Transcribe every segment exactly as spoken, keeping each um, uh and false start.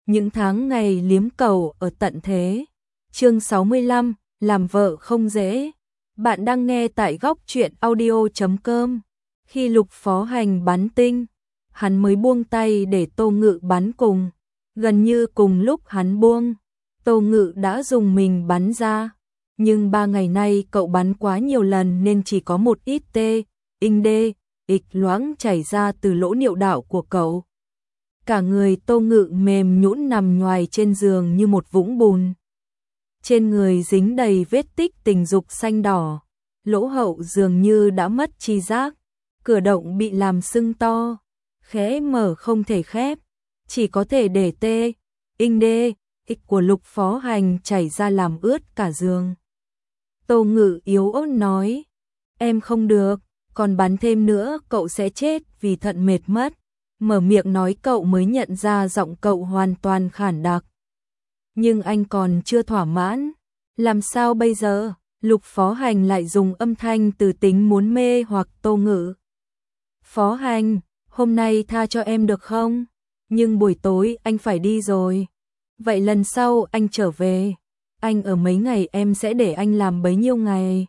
những tháng ngày liếm cầu ở tận thế. Chương sáu mươi lăm, làm vợ không dễ. Bạn đang nghe tại góc truyện audio chấm com. Khi Lục Phó Hành bắn tinh, hắn mới buông tay để Tô Ngự bắn cùng. Gần như cùng lúc hắn buông, Tô Ngự đã dùng mình bắn ra. Nhưng ba ngày nay cậu bắn quá nhiều lần nên chỉ có một ít tê, inh đê, ịch loãng chảy ra từ lỗ niệu đạo của cậu. Cả người Tô Ngự mềm nhũn nằm nhoài trên giường như một vũng bùn. Trên người dính đầy vết tích tình dục xanh đỏ, lỗ hậu dường như đã mất tri giác, cửa động bị làm sưng to, khẽ mở không thể khép, chỉ có thể để tê, inh đê, ịch của Lục Phó Hành chảy ra làm ướt cả giường. Tô Ngự yếu ớt nói, em không được, còn bắn thêm nữa cậu sẽ chết vì thận mệt mất. Mở miệng nói cậu mới nhận ra giọng cậu hoàn toàn khản đặc. Nhưng anh còn chưa thỏa mãn. Làm sao bây giờ? Lục Phó Hành lại dùng âm thanh từ tính muốn mê hoặc Tô Ngự. Phó Hành, hôm nay tha cho em được không? Nhưng buổi tối anh phải đi rồi. Vậy lần sau anh trở về, anh ở mấy ngày em sẽ để anh làm bấy nhiêu ngày.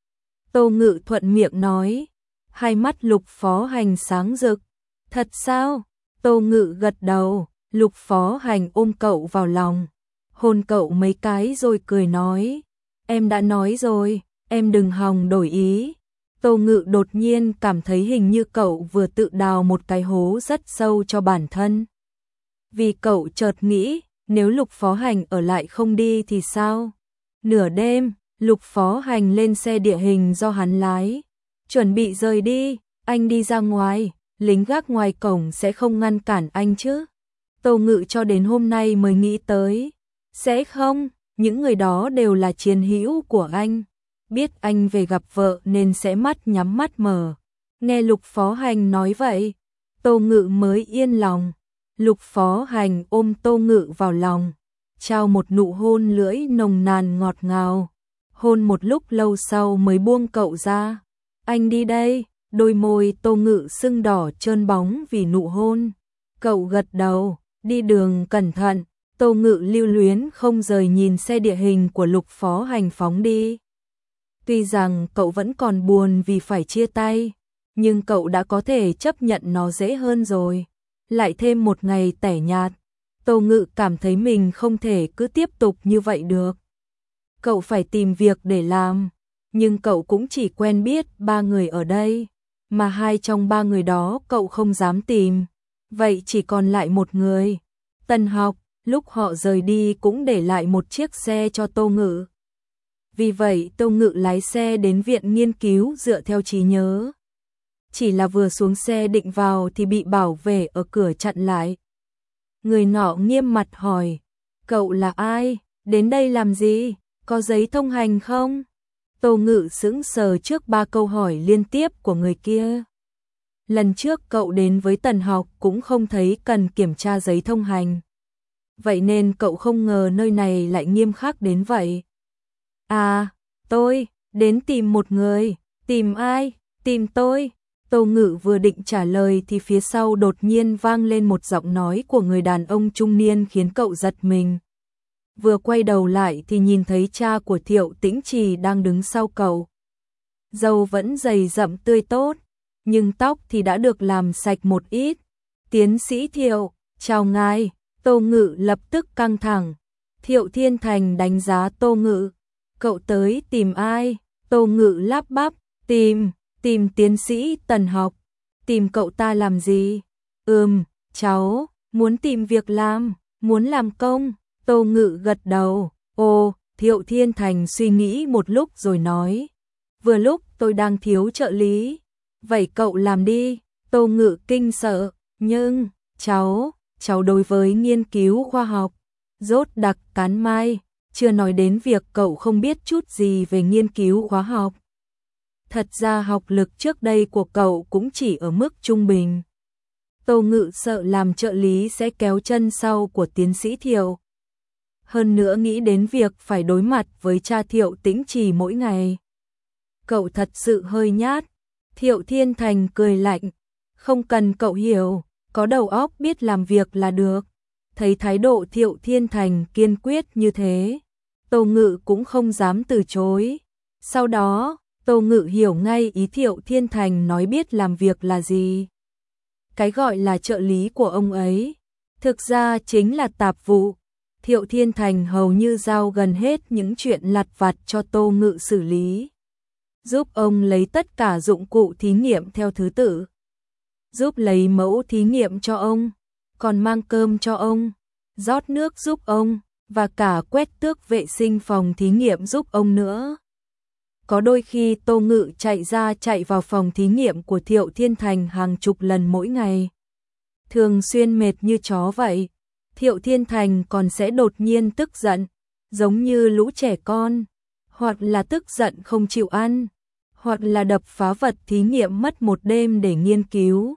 Tô Ngự thuận miệng nói. Hai mắt Lục Phó Hành sáng rực. Thật sao? Tô Ngự gật đầu. Lục Phó Hành ôm cậu vào lòng, hôn cậu mấy cái rồi cười nói, em đã nói rồi, em đừng hòng đổi ý. Tô Ngự đột nhiên cảm thấy hình như cậu vừa tự đào một cái hố rất sâu cho bản thân. Vì cậu chợt nghĩ, nếu Lục Phó Hành ở lại không đi thì sao? Nửa đêm, Lục Phó Hành lên xe địa hình do hắn lái, chuẩn bị rời đi. Anh đi ra ngoài, lính gác ngoài cổng sẽ không ngăn cản anh chứ? Tô Ngự cho đến hôm nay mới nghĩ tới. Sẽ không, những người đó đều là chiến hữu của anh. Biết anh về gặp vợ nên sẽ mắt nhắm mắt mở. Nghe Lục Phó Hành nói vậy, Tô Ngự mới yên lòng. Lục Phó Hành ôm Tô Ngự vào lòng, trao một nụ hôn lưỡi nồng nàn ngọt ngào. Hôn một lúc lâu sau mới buông cậu ra. Anh đi đây. Đôi môi Tô Ngự sưng đỏ trơn bóng vì nụ hôn. Cậu gật đầu, đi đường cẩn thận. Tô Ngự lưu luyến không rời nhìn xe địa hình của Lục Phó Hành phóng đi. Tuy rằng cậu vẫn còn buồn vì phải chia tay, nhưng cậu đã có thể chấp nhận nó dễ hơn rồi. Lại thêm một ngày tẻ nhạt, Tô Ngự cảm thấy mình không thể cứ tiếp tục như vậy được. Cậu phải tìm việc để làm, nhưng cậu cũng chỉ quen biết ba người ở đây, mà hai trong ba người đó cậu không dám tìm. Vậy chỉ còn lại một người, Tần Học. Lúc họ rời đi cũng để lại một chiếc xe cho Tô Ngự. Vì vậy Tô Ngự lái xe đến viện nghiên cứu dựa theo trí nhớ. Chỉ là vừa xuống xe định vào thì bị bảo vệ ở cửa chặn lại. Người nọ nghiêm mặt hỏi, cậu là ai? Đến đây làm gì? Có giấy thông hành không? Tô Ngự sững sờ trước ba câu hỏi liên tiếp của người kia. Lần trước cậu đến với Tần Học cũng không thấy cần kiểm tra giấy thông hành. Vậy nên cậu không ngờ nơi này lại nghiêm khắc đến vậy. À, tôi, đến tìm một người. Tìm ai? Tìm tôi. Tô Ngự vừa định trả lời thì phía sau đột nhiên vang lên một giọng nói của người đàn ông trung niên khiến cậu giật mình. Vừa quay đầu lại thì nhìn thấy cha của Thiệu Tĩnh Trì đang đứng sau cậu. Râu vẫn dày rậm tươi tốt, nhưng tóc thì đã được làm sạch một ít. Tiến sĩ Thiệu, chào ngài. Tô Ngự lập tức căng thẳng. Thiệu Thiên Thành đánh giá Tô Ngự. Cậu tới tìm ai? Tô Ngự lắp bắp. Tìm, tìm tiến sĩ Tần Học. Tìm cậu ta làm gì? Ừm, cháu, muốn tìm việc làm, muốn làm công. Tô Ngự gật đầu. Ồ, Thiệu Thiên Thành suy nghĩ một lúc rồi nói. Vừa lúc tôi đang thiếu trợ lý. Vậy cậu làm đi. Tô Ngự kinh sợ. Nhưng, cháu... Cháu đối với nghiên cứu khoa học, rốt đặc cán mai, chưa nói đến việc cậu không biết chút gì về nghiên cứu khoa học. Thật ra học lực trước đây của cậu cũng chỉ ở mức trung bình. Tô Ngự sợ làm trợ lý sẽ kéo chân sau của tiến sĩ Thiệu. Hơn nữa nghĩ đến việc phải đối mặt với cha Thiệu Tĩnh Trì mỗi ngày. Cậu thật sự hơi nhát. Thiệu Thiên Thành cười lạnh. Không cần cậu hiểu. Có đầu óc biết làm việc là được. Thấy thái độ Thiệu Thiên Thành kiên quyết như thế, Tô Ngự cũng không dám từ chối. Sau đó, Tô Ngự hiểu ngay ý Thiệu Thiên Thành nói biết làm việc là gì. Cái gọi là trợ lý của ông ấy, thực ra chính là tạp vụ. Thiệu Thiên Thành hầu như giao gần hết những chuyện lặt vặt cho Tô Ngự xử lý. Giúp ông lấy tất cả dụng cụ thí nghiệm theo thứ tự. Giúp lấy mẫu thí nghiệm cho ông, còn mang cơm cho ông, rót nước giúp ông, và cả quét tước vệ sinh phòng thí nghiệm giúp ông nữa. Có đôi khi Tô Ngự chạy ra chạy vào phòng thí nghiệm của Thiệu Thiên Thành hàng chục lần mỗi ngày. Thường xuyên mệt như chó vậy. Thiệu Thiên Thành còn sẽ đột nhiên tức giận, giống như lũ trẻ con, hoặc là tức giận không chịu ăn, hoặc là đập phá vật thí nghiệm mất một đêm để nghiên cứu.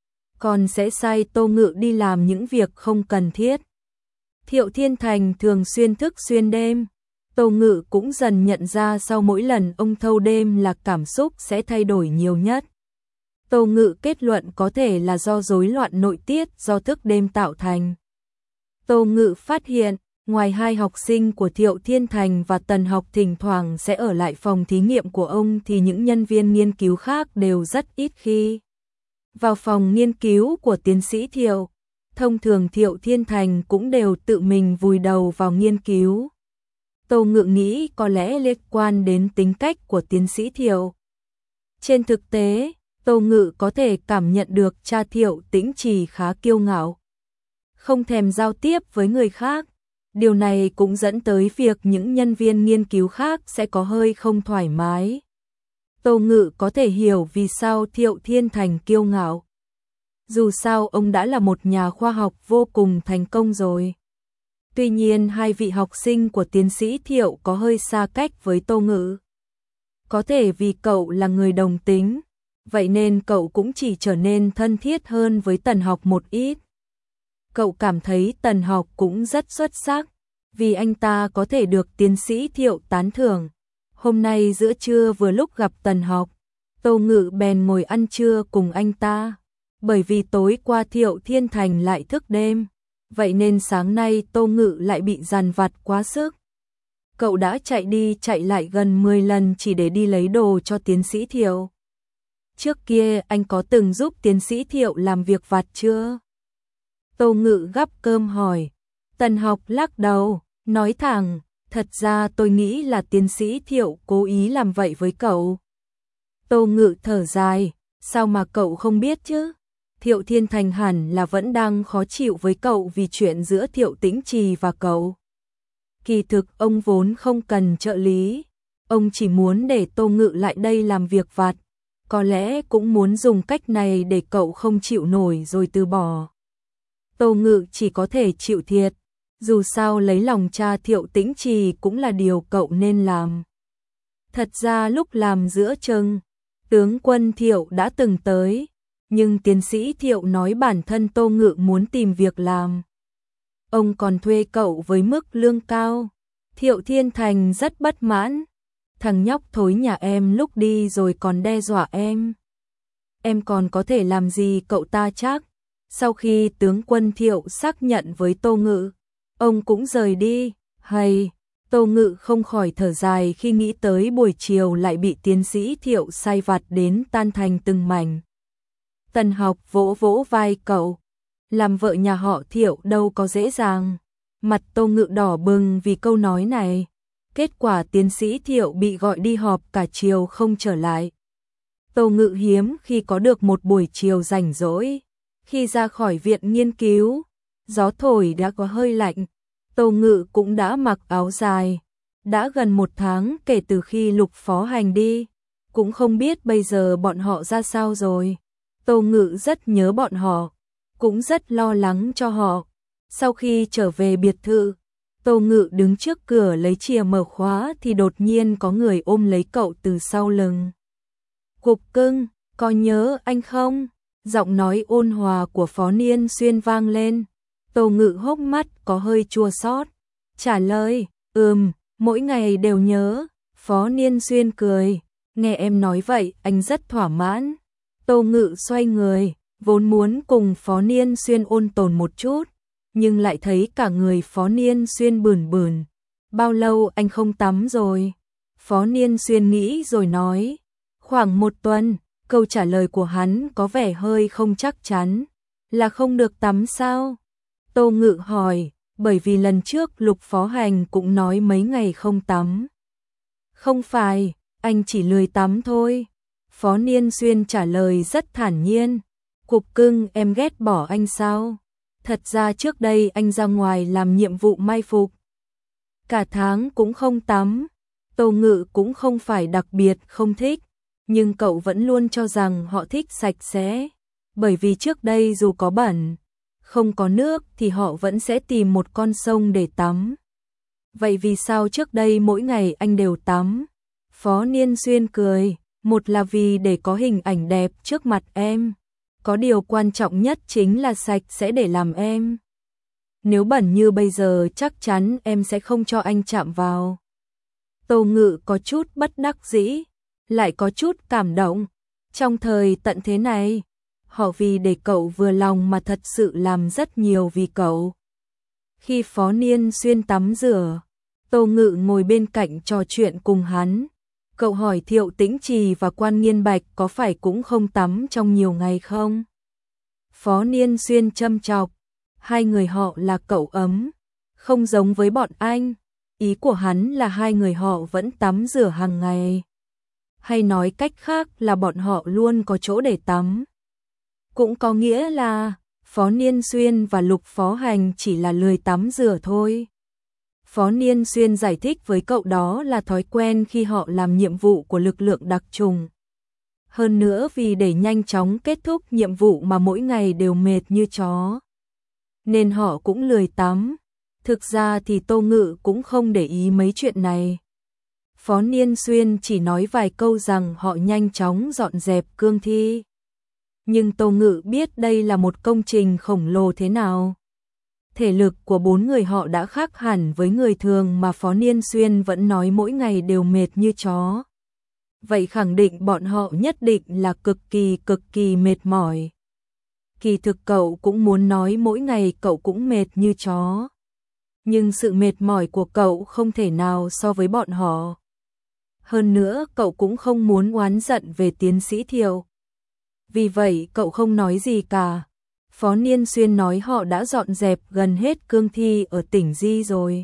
Còn sẽ sai Tô Ngự đi làm những việc không cần thiết. Thiệu Thiên Thành thường xuyên thức xuyên đêm. Tô Ngự cũng dần nhận ra sau mỗi lần ông thâu đêm là cảm xúc sẽ thay đổi nhiều nhất. Tô Ngự kết luận có thể là do rối loạn nội tiết do thức đêm tạo thành. Tô Ngự phát hiện, ngoài hai học sinh của Thiệu Thiên Thành và Tần Học thỉnh thoảng sẽ ở lại phòng thí nghiệm của ông thì những nhân viên nghiên cứu khác đều rất ít khi vào phòng nghiên cứu của tiến sĩ Thiệu. Thông thường Thiệu Thiên Thành cũng đều tự mình vùi đầu vào nghiên cứu. Tô Ngự nghĩ có lẽ liên quan đến tính cách của tiến sĩ Thiệu. Trên thực tế, Tô Ngự có thể cảm nhận được cha Thiệu Tĩnh Trì khá kiêu ngạo, không thèm giao tiếp với người khác. Điều này cũng dẫn tới việc những nhân viên nghiên cứu khác sẽ có hơi không thoải mái. Tô Ngự có thể hiểu vì sao Thiệu Thiên Thành kiêu ngạo. Dù sao ông đã là một nhà khoa học vô cùng thành công rồi. Tuy nhiên hai vị học sinh của tiến sĩ Thiệu có hơi xa cách với Tô Ngự. Có thể vì cậu là người đồng tính, vậy nên cậu cũng chỉ trở nên thân thiết hơn với Tần Học một ít. Cậu cảm thấy Tần Học cũng rất xuất sắc, vì anh ta có thể được tiến sĩ Thiệu tán thưởng. Hôm nay giữa trưa vừa lúc gặp Tần Học, Tô Ngự bèn ngồi ăn trưa cùng anh ta. Bởi vì tối qua Thiệu Thiên Thành lại thức đêm, vậy nên sáng nay Tô Ngự lại bị dằn vặt quá sức. Cậu đã chạy đi chạy lại gần mười lần chỉ để đi lấy đồ cho tiến sĩ Thiệu. Trước kia anh có từng giúp tiến sĩ Thiệu làm việc vặt chưa? Tô Ngự gắp cơm hỏi. Tần Học lắc đầu, nói thẳng, thật ra tôi nghĩ là tiến sĩ Thiệu cố ý làm vậy với cậu. Tô Ngự thở dài, sao mà cậu không biết chứ? Thiệu Thiên Thành hẳn là vẫn đang khó chịu với cậu vì chuyện giữa Thiệu Tĩnh Trì và cậu. Kỳ thực ông vốn không cần trợ lý, ông chỉ muốn để Tô Ngự lại đây làm việc vặt, có lẽ cũng muốn dùng cách này để cậu không chịu nổi rồi từ bỏ. Tô Ngự chỉ có thể chịu thiệt, dù sao lấy lòng cha Thiệu Tĩnh Trì cũng là điều cậu nên làm. Thật ra lúc làm giữa chừng, tướng quân Thiệu đã từng tới, nhưng tiến sĩ Thiệu nói bản thân Tô Ngự muốn tìm việc làm. Ông còn thuê cậu với mức lương cao. Thiệu Thiên Thành rất bất mãn. Thằng nhóc thối nhà em lúc đi rồi còn đe dọa em. Em còn có thể làm gì cậu ta chắc? Sau khi tướng quân Thiệu xác nhận với Tô Ngự, ông cũng rời đi. Hay, Tô Ngự không khỏi thở dài khi nghĩ tới buổi chiều lại bị tiến sĩ Thiệu sai vặt đến tan thành từng mảnh. Tần Học vỗ vỗ vai cậu. Làm vợ nhà họ Thiệu đâu có dễ dàng. Mặt Tô Ngự đỏ bừng vì câu nói này. Kết quả tiến sĩ Thiệu bị gọi đi họp cả chiều không trở lại. Tô Ngự hiếm khi có được một buổi chiều rảnh rỗi. Khi ra khỏi viện nghiên cứu, gió thổi đã có hơi lạnh. Tô Ngự cũng đã mặc áo dài. Đã gần một tháng kể từ khi Lục Phó Hành đi. Cũng không biết bây giờ bọn họ ra sao rồi. Tô Ngự rất nhớ bọn họ, cũng rất lo lắng cho họ. Sau khi trở về biệt thự, Tô Ngự đứng trước cửa lấy chìa mở khóa thì đột nhiên có người ôm lấy cậu từ sau lưng. Cục cưng, có nhớ anh không? Giọng nói ôn hòa của Phó Niên Xuyên vang lên. Tô Ngự hốc mắt có hơi chua xót, trả lời, ừm, mỗi ngày đều nhớ. Phó Niên Xuyên cười, nghe em nói vậy anh rất thỏa mãn. Tô Ngự xoay người, vốn muốn cùng Phó Niên Xuyên ôn tồn một chút, nhưng lại thấy cả người Phó Niên Xuyên bườn bườn. Bao lâu anh không tắm rồi? Phó Niên Xuyên nghĩ rồi nói. Khoảng một tuần. Câu trả lời của hắn có vẻ hơi không chắc chắn. Là không được tắm sao? Tô Ngự hỏi, bởi vì lần trước Lục Phó Hành cũng nói mấy ngày không tắm. Không phải, anh chỉ lười tắm thôi. Phó Niên Xuyên trả lời rất thản nhiên. Cục cưng, em ghét bỏ anh sao? Thật ra trước đây anh ra ngoài làm nhiệm vụ mai phục. Cả tháng cũng không tắm. Tô Ngự cũng không phải đặc biệt không thích, nhưng cậu vẫn luôn cho rằng họ thích sạch sẽ. Bởi vì trước đây dù có bẩn, không có nước thì họ vẫn sẽ tìm một con sông để tắm. Vậy vì sao trước đây mỗi ngày anh đều tắm? Phó Niên Xuyên cười, một là vì để có hình ảnh đẹp trước mặt em. Có điều quan trọng nhất chính là sạch sẽ để làm em. Nếu bẩn như bây giờ chắc chắn em sẽ không cho anh chạm vào. Tô Ngự có chút bất đắc dĩ, lại có chút cảm động. Trong thời tận thế này, họ vì để cậu vừa lòng mà thật sự làm rất nhiều vì cậu. Khi Phó Niên Xuyên tắm rửa, Tô Ngự ngồi bên cạnh trò chuyện cùng hắn. Cậu hỏi Thiệu Tĩnh Trì và Quan Nghiên Bạch có phải cũng không tắm trong nhiều ngày không? Phó Niên Xuyên châm chọc, hai người họ là cậu ấm, không giống với bọn anh. Ý của hắn là hai người họ vẫn tắm rửa hàng ngày. Hay nói cách khác là bọn họ luôn có chỗ để tắm. Cũng có nghĩa là Phó Niên Xuyên và Lục Phó Hành chỉ là lười tắm rửa thôi. Phó Niên Xuyên giải thích với cậu đó là thói quen khi họ làm nhiệm vụ của lực lượng đặc trùng. Hơn nữa vì để nhanh chóng kết thúc nhiệm vụ mà mỗi ngày đều mệt như chó, nên họ cũng lười tắm. Thực ra thì Tô Ngự cũng không để ý mấy chuyện này. Phó Niên Xuyên chỉ nói vài câu rằng họ nhanh chóng dọn dẹp cương thi. Nhưng Tô Ngự biết đây là một công trình khổng lồ thế nào. Thể lực của bốn người họ đã khác hẳn với người thường mà Phó Niên Xuyên vẫn nói mỗi ngày đều mệt như chó. Vậy khẳng định bọn họ nhất định là cực kỳ cực kỳ mệt mỏi. Kỳ thực cậu cũng muốn nói mỗi ngày cậu cũng mệt như chó. Nhưng sự mệt mỏi của cậu không thể nào so với bọn họ. Hơn nữa cậu cũng không muốn oán giận về tiến sĩ Thiệu. Vì vậy cậu không nói gì cả. Phó Niên Xuyên nói họ đã dọn dẹp gần hết cương thi ở tỉnh Di rồi.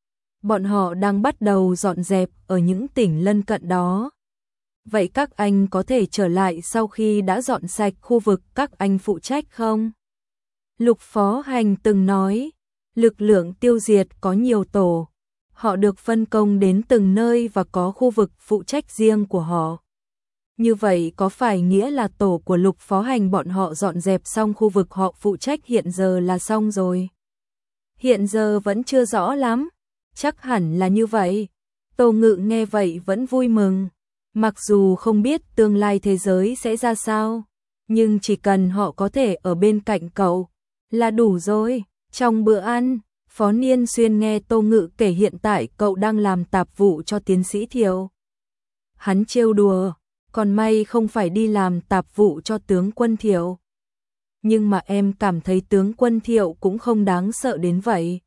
Bọn họ đang bắt đầu dọn dẹp ở những tỉnh lân cận đó. Vậy các anh có thể trở lại sau khi đã dọn sạch khu vực các anh phụ trách không? Lục Phó Hành từng nói, lực lượng tiêu diệt có nhiều tổ. Họ được phân công đến từng nơi và có khu vực phụ trách riêng của họ. Như vậy có phải nghĩa là tổ của Lục Phó Hành bọn họ dọn dẹp xong khu vực họ phụ trách hiện giờ là xong rồi? Hiện giờ vẫn chưa rõ lắm. Chắc hẳn là như vậy. Tô Ngự nghe vậy vẫn vui mừng. Mặc dù không biết tương lai thế giới sẽ ra sao, nhưng chỉ cần họ có thể ở bên cạnh cậu là đủ rồi. Trong bữa ăn, Phó Niên Xuyên nghe Tô Ngự kể hiện tại cậu đang làm tạp vụ cho tiến sĩ Thiệu. Hắn trêu đùa, còn may không phải đi làm tạp vụ cho tướng quân Thiệu. Nhưng mà em cảm thấy tướng quân Thiệu cũng không đáng sợ đến vậy.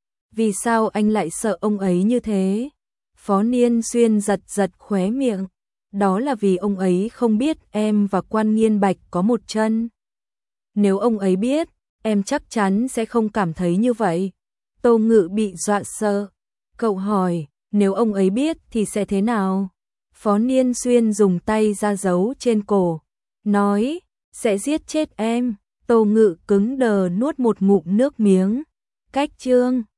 Vì sao anh lại sợ ông ấy như thế? Phó Niên Xuyên giật giật khóe miệng. Đó là vì ông ấy không biết em và Quan Nghiên Bạch có một chân. Nếu ông ấy biết, em chắc chắn sẽ không cảm thấy như vậy. Tô Ngự bị dọa sợ. Cậu hỏi, nếu ông ấy biết thì sẽ thế nào? Phó Niên Xuyên dùng tay ra dấu trên cổ, nói, sẽ giết chết em. Tô Ngự cứng đờ nuốt một ngụm nước miếng. Cách chương